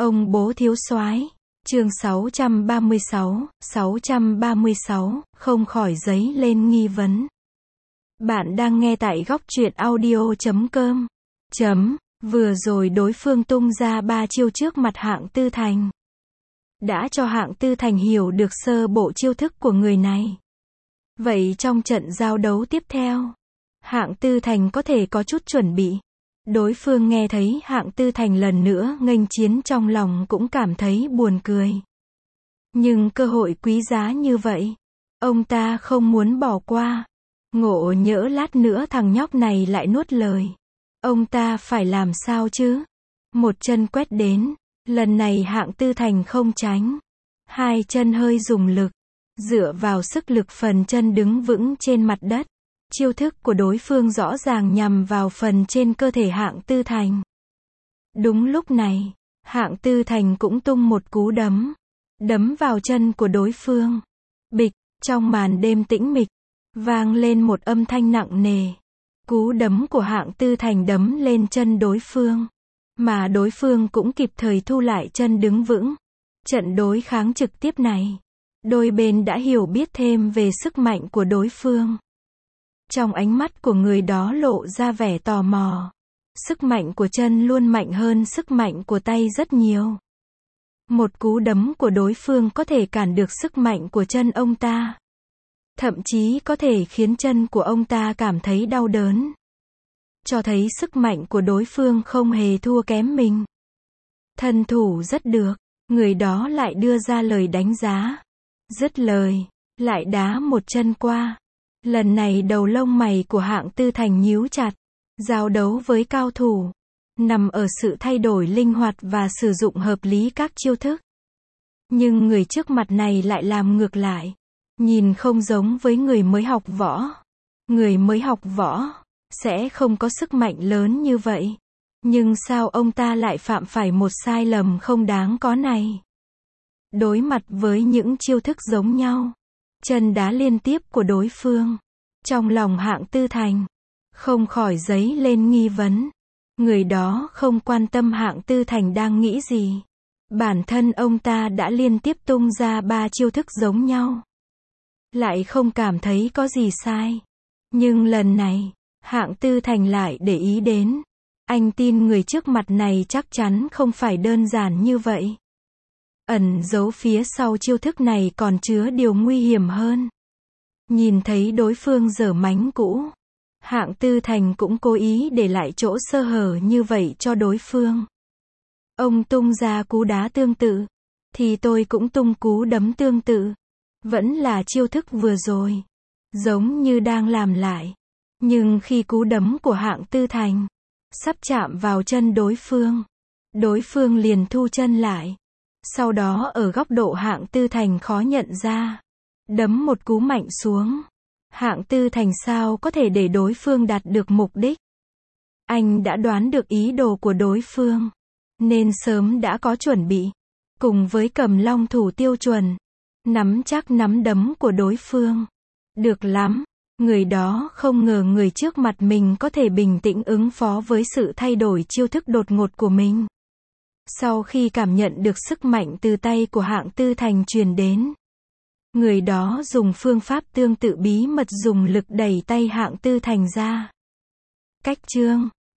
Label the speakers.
Speaker 1: Ông bố thiếu soái. Chương 636, không khỏi dấy lên nghi vấn. Bạn đang nghe tại góc truyện audio.com. Vừa rồi đối phương tung ra 3 chiêu trước mặt Hạng Tư Thành. Đã cho Hạng Tư Thành hiểu được sơ bộ chiêu thức của người này. Vậy trong trận giao đấu tiếp theo, Hạng Tư Thành có thể có chút chuẩn bị. Đối phương nghe thấy Hạng Tư Thành lần nữa nghênh chiến, trong lòng cũng cảm thấy buồn cười. Nhưng cơ hội quý giá như vậy, ông ta không muốn bỏ qua. Ngộ nhỡ lát nữa thằng nhóc này lại nuốt lời. Ông ta phải làm sao chứ? Một chân quét đến, lần này Hạng Tư Thành không tránh. Hai chân hơi dùng lực, dựa vào sức lực phần chân đứng vững trên mặt đất. Chiêu thức của đối phương rõ ràng nhằm vào phần trên cơ thể Hạng Tư Thành. Đúng lúc này, Hạng Tư Thành cũng tung một cú đấm. Đấm vào chân của đối phương. Bịch, trong màn đêm tĩnh mịch, vang lên một âm thanh nặng nề. Cú đấm của Hạng Tư Thành đấm lên chân đối phương. Mà đối phương cũng kịp thời thu lại chân đứng vững. Trận đối kháng trực tiếp này, đôi bên đã hiểu biết thêm về sức mạnh của đối phương. Trong ánh mắt của người đó lộ ra vẻ tò mò. Sức mạnh của chân luôn mạnh hơn sức mạnh của tay rất nhiều. Một cú đấm của đối phương có thể cản được sức mạnh của chân ông ta. Thậm chí có thể khiến chân của ông ta cảm thấy đau đớn. Cho thấy sức mạnh của đối phương không hề thua kém mình. Thân thủ rất được, người đó lại đưa ra lời đánh giá. Dứt lời, lại đá một chân qua. Lần này đầu lông mày của Hạng Tư Thành nhíu chặt. Giao đấu với cao thủ nằm ở sự thay đổi linh hoạt và sử dụng hợp lý các chiêu thức. Nhưng người trước mặt này lại làm ngược lại. Nhìn không giống với người mới học võ. Người mới học võ sẽ không có sức mạnh lớn như vậy. Nhưng sao ông ta lại phạm phải một sai lầm không đáng có này? Đối mặt với những chiêu thức giống nhau, chân đá liên tiếp của đối phương, trong lòng Hạng Tư Thành không khỏi dấy lên nghi vấn. Người đó không quan tâm Hạng Tư Thành đang nghĩ gì. Bản thân ông ta đã liên tiếp tung ra 3 chiêu thức giống nhau, lại không cảm thấy có gì sai. Nhưng lần này, Hạng Tư Thành lại để ý đến. Anh tin người trước mặt này chắc chắn không phải đơn giản như vậy. Ẩn giấu phía sau chiêu thức này còn chứa điều nguy hiểm hơn. Nhìn thấy đối phương giở mánh cũ, Hạng Tư Thành cũng cố ý để lại chỗ sơ hở như vậy cho đối phương. Ông tung ra cú đá tương tự, thì tôi cũng tung cú đấm tương tự. Vẫn là chiêu thức vừa rồi, giống như đang làm lại. Nhưng khi cú đấm của Hạng Tư Thành sắp chạm vào chân đối phương liền thu chân lại. Sau đó ở góc độ Hạng Tư Thành khó nhận ra, đấm một cú mạnh xuống. Hạng Tư Thành sao có thể để đối phương đạt được mục đích? Anh đã đoán được ý đồ của đối phương, nên sớm đã có chuẩn bị. Cùng với cầm long thủ tiêu chuẩn, nắm chắc nắm đấm của đối phương. Được lắm, người đó không ngờ người trước mặt mình có thể bình tĩnh ứng phó với sự thay đổi chiêu thức đột ngột của mình. Sau khi cảm nhận được sức mạnh từ tay của Hạng Tư Thành truyền đến, người đó dùng phương pháp tương tự bí mật dùng lực đẩy tay Hạng Tư Thành ra. Cách chương